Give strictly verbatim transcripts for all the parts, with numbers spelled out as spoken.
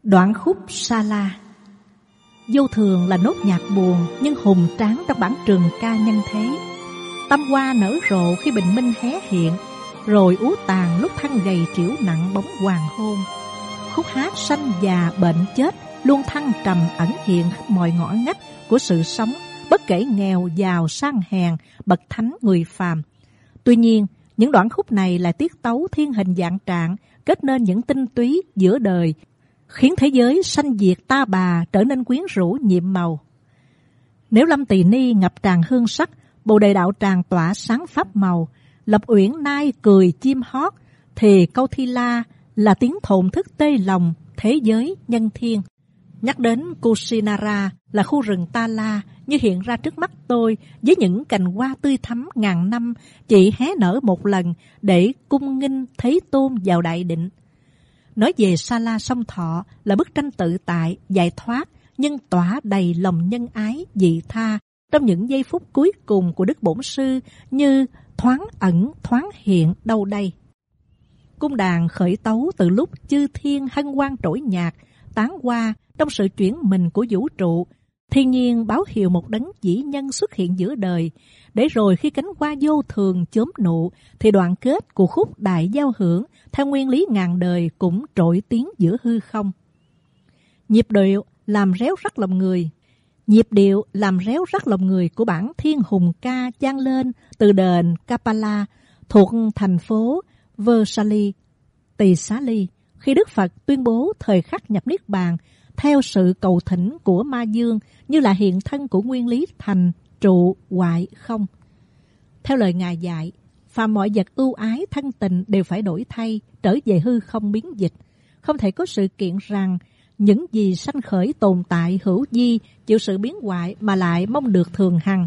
Đoạn khúc Sa La. Vô thường là nốt nhạc buồn nhưng hùng tráng trong bản trường ca nhân thế. Tâm hoa nở rộ khi bình minh hé hiện, rồi úa tàn lúc thân gầy triểu nặng bóng hoàng hôn. Khúc hát sanh già bệnh chết luôn thăng trầm ẩn hiện khắp mọi ngõ ngách của sự sống, bất kể nghèo giàu sang hèn, bậc thánh người phàm. Tuy nhiên, những đoạn khúc này là tiết tấu thiên hình dạng trạng, kết nên những tinh túy giữa đời, khiến thế giới sanh diệt ta bà trở nên quyến rũ nhiệm màu. Nếu Lâm Tỳ Ni ngập tràn hương sắc, Bồ Đề Đạo Tràng tỏa sáng pháp màu, Lập Uyển Nai cười chim hót, thì câu Thi La là tiếng thổn thức tê lòng thế giới nhân thiên. Nhắc đến Kusinara là khu rừng Ta La như hiện ra trước mắt tôi với những cành hoa tươi thắm ngàn năm chỉ hé nở một lần để cung nghinh Thế Tôn vào đại định. Nói về Sa La Sông Thọ là bức tranh tự tại, giải thoát, nhưng tỏa đầy lòng nhân ái, vị tha trong những giây phút cuối cùng của Đức Bổn Sư như thoáng ẩn, thoáng hiện đâu đây. Cung đàn khởi tấu từ lúc chư thiên hân hoan trỗi nhạc, tán hoa trong sự chuyển mình của vũ trụ. Thiên nhiên báo hiệu một đấng vĩ nhân xuất hiện giữa đời, để rồi khi cánh hoa vô thường chớm nụ, thì đoạn kết của khúc đại giao hưởng theo nguyên lý ngàn đời cũng trỗi tiếng giữa hư không. Nhịp điệu làm réo rắt lòng người. Nhịp điệu làm réo rắt lòng người của bản Thiên Hùng Ca vang lên từ đền Kapala thuộc thành phố Varsali, Tỳ Xá Ly, khi Đức Phật tuyên bố thời khắc nhập Niết Bàn theo sự cầu thỉnh của Ma Dương như là hiện thân của nguyên lý thành, trụ, hoại, không. Theo lời Ngài dạy, phàm mọi vật ưu ái thân tình đều phải đổi thay, trở về hư không biến dịch. Không thể có sự kiện rằng những gì sanh khởi tồn tại hữu vi chịu sự biến hoại mà lại mong được thường hằng.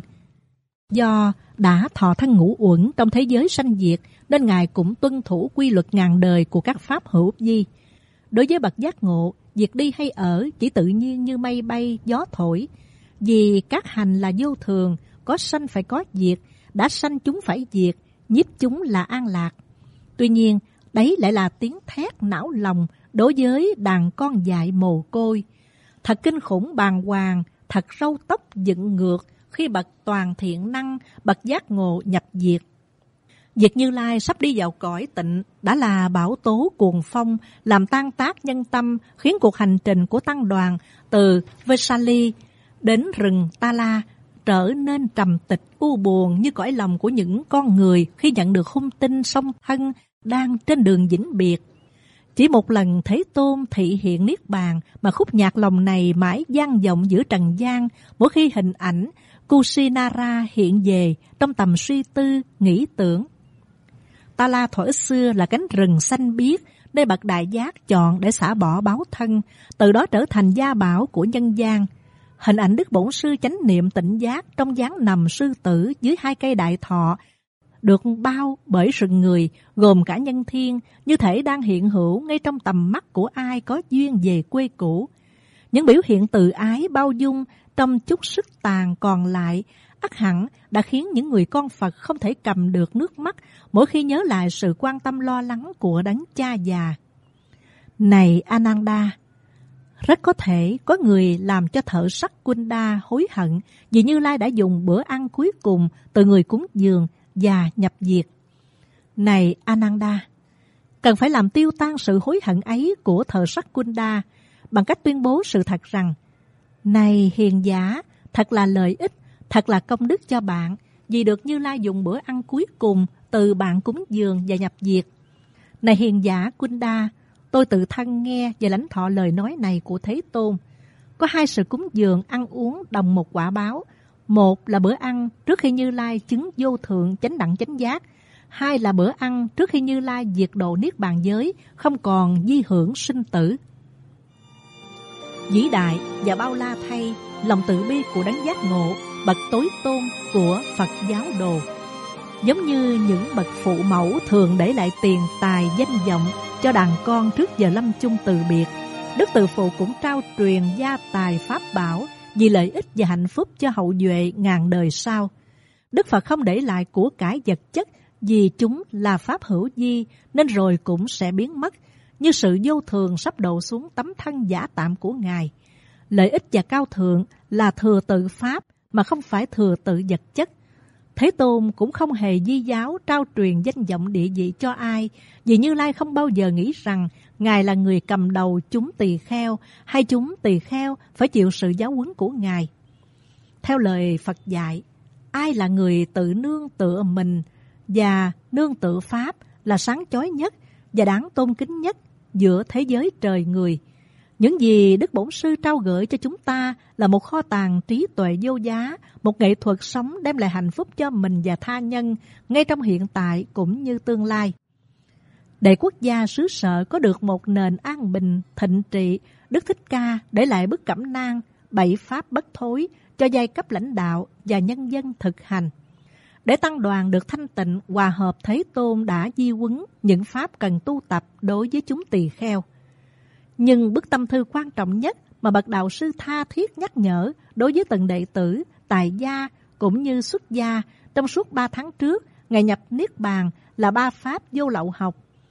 Do đã thọ thân ngũ uẩn trong thế giới sanh diệt, nên Ngài cũng tuân thủ quy luật ngàn đời của các pháp hữu vi. Đối với bậc giác ngộ, việc đi hay ở chỉ tự nhiên như mây bay, gió thổi. Vì các hành là vô thường, có sanh phải có diệt, đã sanh chúng phải diệt, nhiếp chúng là an lạc. Tuy nhiên, đấy lại là tiếng thét não lòng đối với đàn con dại mồ côi. Thật kinh khủng bàng hoàng, thật râu tóc dựng ngược khi bậc toàn thiện năng, bậc giác ngộ nhập diệt. Việc Như Lai sắp đi vào cõi tịnh đã là bão tố cuồng phong, làm tan tác nhân tâm, khiến cuộc hành trình của tăng đoàn từ Varsali đến rừng Ta La trở nên trầm tịch u buồn như cõi lòng của những con người khi nhận được hung tin song thân đang trên đường vĩnh biệt. Chỉ một lần Thế Tôn thị hiện Niết Bàn mà khúc nhạc lòng này mãi vang vọng giữa trần gian mỗi khi hình ảnh Kusinara hiện về trong tầm suy tư, nghĩ tưởng. Ta La thuở xưa là cánh rừng xanh biếc, nơi bậc đại giác chọn để xả bỏ báo thân, từ đó trở thành gia bảo của nhân gian. Hình ảnh Đức Bổn Sư chánh niệm tịnh giác trong dáng nằm sư tử dưới hai cây đại thọ, được bao bởi rừng người, gồm cả nhân thiên, như thể đang hiện hữu ngay trong tầm mắt của ai có duyên về quê cũ. Những biểu hiện từ ái bao dung trong chút sức tàn còn lại, ắt hẳn đã khiến những người con Phật không thể cầm được nước mắt mỗi khi nhớ lại sự quan tâm lo lắng của đấng cha già. Này Ananda, rất có thể có người làm cho thợ sắt Kunda hối hận vì Như Lai đã dùng bữa ăn cuối cùng từ người cúng dường và nhập diệt. Này Ananda, cần phải làm tiêu tan sự hối hận ấy của thợ sắt Kunda bằng cách tuyên bố sự thật rằng: này hiền giả, thật là lợi ích, thật là công đức cho bạn vì được Như Lai dùng bữa ăn cuối cùng từ bạn cúng dường và nhập diệt. Này hiền giả Kunda, tôi tự thân nghe và lãnh thọ lời nói này của Thế Tôn. Có hai sự cúng dường ăn uống đồng một quả báo. Một là bữa ăn trước khi Như Lai chứng vô thượng chánh đẳng chánh giác. Hai là bữa ăn trước khi Như Lai diệt độ niết bàn giới, không còn di hưởng sinh tử. Vĩ đại và bao la thay lòng từ bi của đấng giác ngộ, bậc tối tôn của Phật giáo đồ. Giống như những bậc phụ mẫu thường để lại tiền tài danh vọng cho đàn con trước giờ lâm chung từ biệt, Đức Từ Phụ cũng trao truyền gia tài pháp bảo vì lợi ích và hạnh phúc cho hậu duệ ngàn đời sau. Đức Phật không để lại của cải vật chất vì chúng là pháp hữu vi nên rồi cũng sẽ biến mất, như sự vô thường sắp đổ xuống tấm thân giả tạm của Ngài. Lợi ích và cao thượng là thừa tự Pháp mà không phải thừa tự vật chất. Thế Tôn cũng không hề di giáo trao truyền danh vọng địa vị cho ai, vì Như Lai không bao giờ nghĩ rằng Ngài là người cầm đầu chúng tỳ kheo, hay chúng tỳ kheo phải chịu sự giáo huấn của Ngài. Theo lời Phật dạy, ai là người tự nương tựa mình và nương tựa Pháp là sáng chói nhất và đáng tôn kính nhất giữa thế giới trời người. Những gì Đức Bổn Sư trao gửi cho chúng ta là một kho tàng trí tuệ vô giá, một nghệ thuật sống đem lại hạnh phúc cho mình và tha nhân, ngay trong hiện tại cũng như tương lai. Để quốc gia xứ sở có được một nền an bình, thịnh trị, Đức Thích Ca để lại bức cẩm nang, bảy pháp bất thối cho giai cấp lãnh đạo và nhân dân thực hành. Để tăng đoàn được thanh tịnh, hòa hợp, Thế Tôn đã di huấn những pháp cần tu tập đối với chúng tỳ kheo. Nhưng bức tâm thư quan trọng nhất mà bậc đạo sư tha thiết nhắc nhở đối với từng đệ tử, tại gia cũng như xuất gia trong suốt ba tháng trước ngày nhập Niết Bàn là ba pháp vô lậu học.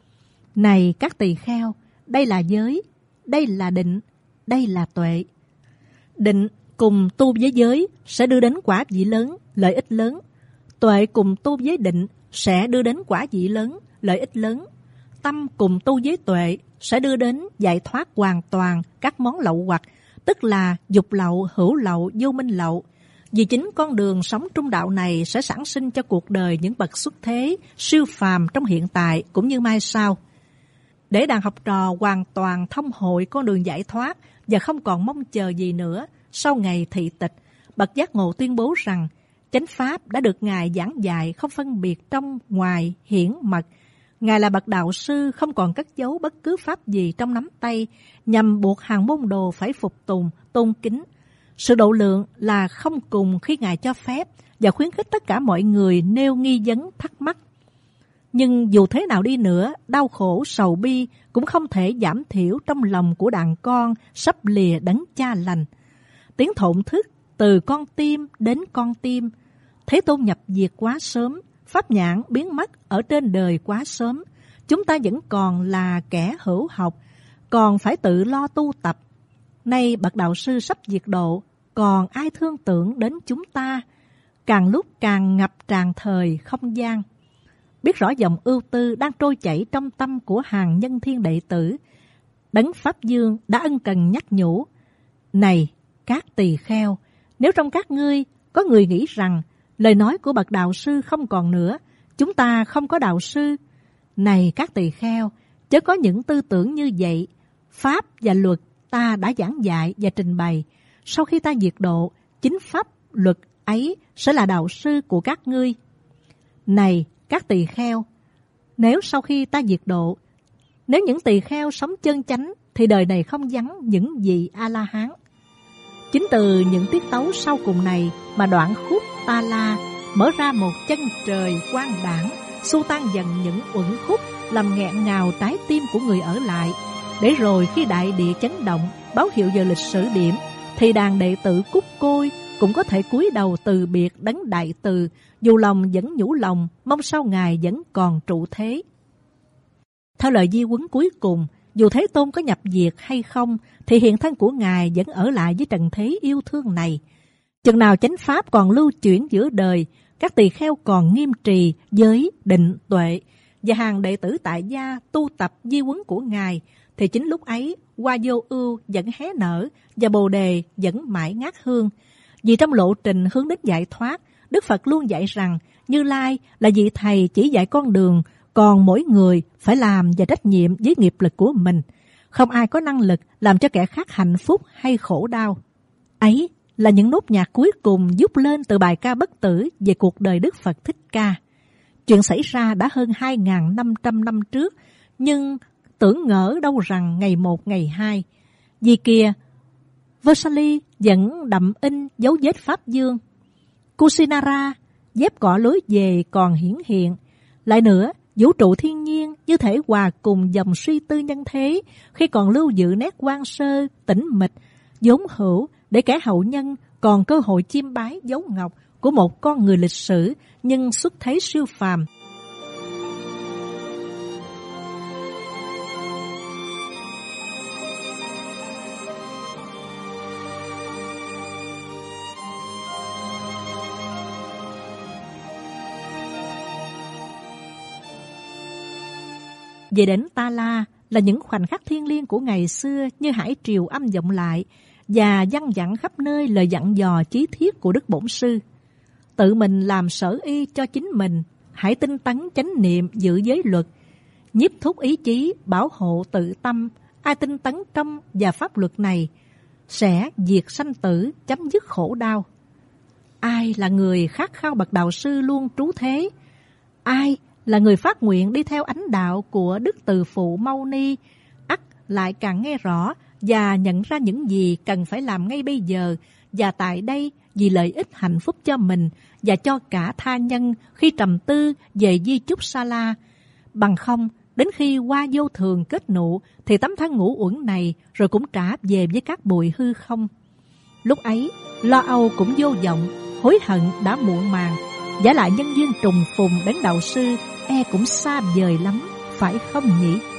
Này các tỳ kheo, đây là giới, đây là định, đây là tuệ. Định cùng tu với giới sẽ đưa đến quả vị lớn, lợi ích lớn. Tuệ cùng tu với định sẽ đưa đến quả vị lớn, lợi ích lớn. Tâm cùng tu với tuệ sẽ đưa đến giải thoát hoàn toàn các món lậu hoặc, tức là dục lậu, hữu lậu, vô minh lậu. Vì chính con đường sống trung đạo này sẽ sản sinh cho cuộc đời những bậc xuất thế, siêu phàm trong hiện tại cũng như mai sau. Để đàn học trò hoàn toàn thông hội con đường giải thoát và không còn mong chờ gì nữa, sau ngày thị tịch, bậc giác ngộ tuyên bố rằng chánh pháp đã được Ngài giảng dạy không phân biệt trong, ngoài, hiển, mật. Ngài là bậc đạo sư không còn cất giấu bất cứ pháp gì trong nắm tay nhằm buộc hàng môn đồ phải phục tùng, tôn kính. Sự độ lượng là không cùng khi Ngài cho phép và khuyến khích tất cả mọi người nêu nghi vấn thắc mắc. Nhưng dù thế nào đi nữa, đau khổ, sầu bi cũng không thể giảm thiểu trong lòng của đàn con sắp lìa đấng cha lành. Tiếng thổn thức từ con tim đến con tim. Thế Tôn nhập diệt quá sớm, pháp nhãn biến mất ở trên đời quá sớm. Chúng ta vẫn còn là kẻ hữu học, còn phải tự lo tu tập. Nay bậc đạo sư sắp diệt độ, còn ai thương tưởng đến chúng ta? Càng lúc càng ngập tràn thời không gian. Biết rõ dòng ưu tư đang trôi chảy trong tâm của hàng nhân thiên đệ tử, đấng Pháp Dương đã ân cần nhắc nhủ: này các tỳ kheo, nếu trong các ngươi có người nghĩ rằng lời nói của bậc đạo sư không còn nữa, chúng ta không có đạo sư. Này các tỳ kheo, chớ có những tư tưởng như vậy. Pháp và luật ta đã giảng dạy và trình bày. Sau khi ta diệt độ, chính pháp luật ấy sẽ là đạo sư của các ngươi. Này các tỳ kheo, nếu sau khi ta diệt độ, nếu những tỳ kheo sống chân chánh, thì đời này không vắng những vị A-la-hán. Chính từ những tiết tấu sau cùng này mà đoạn khúc Ta La mở ra một chân trời quang đãng, xua tan dần những uẩn khúc làm nghẹn ngào trái tim của người ở lại. Để rồi khi đại địa chấn động, báo hiệu giờ lịch sử điểm, thì đàn đệ tử cút côi cũng có thể cúi đầu từ biệt đấng đại từ, dù lòng vẫn nhủ lòng, mong sau Ngài vẫn còn trụ thế. Theo lời di huấn cuối cùng, dù Thế Tôn có nhập diệt hay không, thì hiện thân của Ngài vẫn ở lại với trần thế yêu thương này. Chừng nào chánh pháp còn lưu chuyển giữa đời, các tỳ kheo còn nghiêm trì giới, định, tuệ, và hàng đệ tử tại gia tu tập di huấn của Ngài, thì chính lúc ấy hoa vô ưu vẫn hé nở và bồ đề vẫn mãi ngát hương. Vì trong lộ trình hướng đến giải thoát, Đức Phật luôn dạy rằng Như Lai là vị thầy chỉ dạy con đường, còn mỗi người phải làm và trách nhiệm với nghiệp lực của mình. Không ai có năng lực làm cho kẻ khác hạnh phúc hay khổ đau. Ấy là những nốt nhạc cuối cùng giúp lên từ bài ca bất tử về cuộc đời Đức Phật Thích Ca. Chuyện xảy ra đã hơn hai nghìn năm trăm năm trước, nhưng tưởng ngỡ đâu rằng ngày một ngày hai. Vì kìa, Vesali vẫn đậm in dấu vết Pháp Dương. Kusinara, dép cỏ lối về còn hiển hiện. Lại nữa, vũ trụ thiên nhiên như thể hòa cùng dòng suy tư nhân thế, khi còn lưu giữ nét quan sơ, tĩnh mịch, vốn hữu, để kẻ hậu nhân còn cơ hội chiêm bái dấu ngọc của một con người lịch sử nhưng xuất thế siêu phàm. Về đến Ta La là những khoảnh khắc thiêng liêng của ngày xưa như hải triều âm vọng lại và văng vẳng khắp nơi lời dặn dò chí thiết của Đức Bổn Sư. Tự mình làm sở y cho chính mình, hãy tinh tấn chánh niệm giữ giới luật, nhiếp thúc ý chí, bảo hộ tự tâm. Ai tinh tấn trong và pháp luật này sẽ diệt sanh tử, chấm dứt khổ đau. Ai là người khát khao bậc đạo sư luôn trú thế? Ai là người phát nguyện đi theo ánh đạo của Đức Từ Phụ Mâu Ni, ắt lại càng nghe rõ và nhận ra những gì cần phải làm ngay bây giờ và tại đây vì lợi ích hạnh phúc cho mình và cho cả tha nhân khi trầm tư về di chúc Sa La. Bằng không, đến khi qua vô thường kết nụ thì tấm thân ngũ uẩn này rồi cũng trả về với các bụi hư không. Lúc ấy, lo âu cũng vô vọng, hối hận đã muộn màng. Giả lại nhân duyên trùng phùng đến đạo sư e cũng xa vời lắm, phải không nhỉ?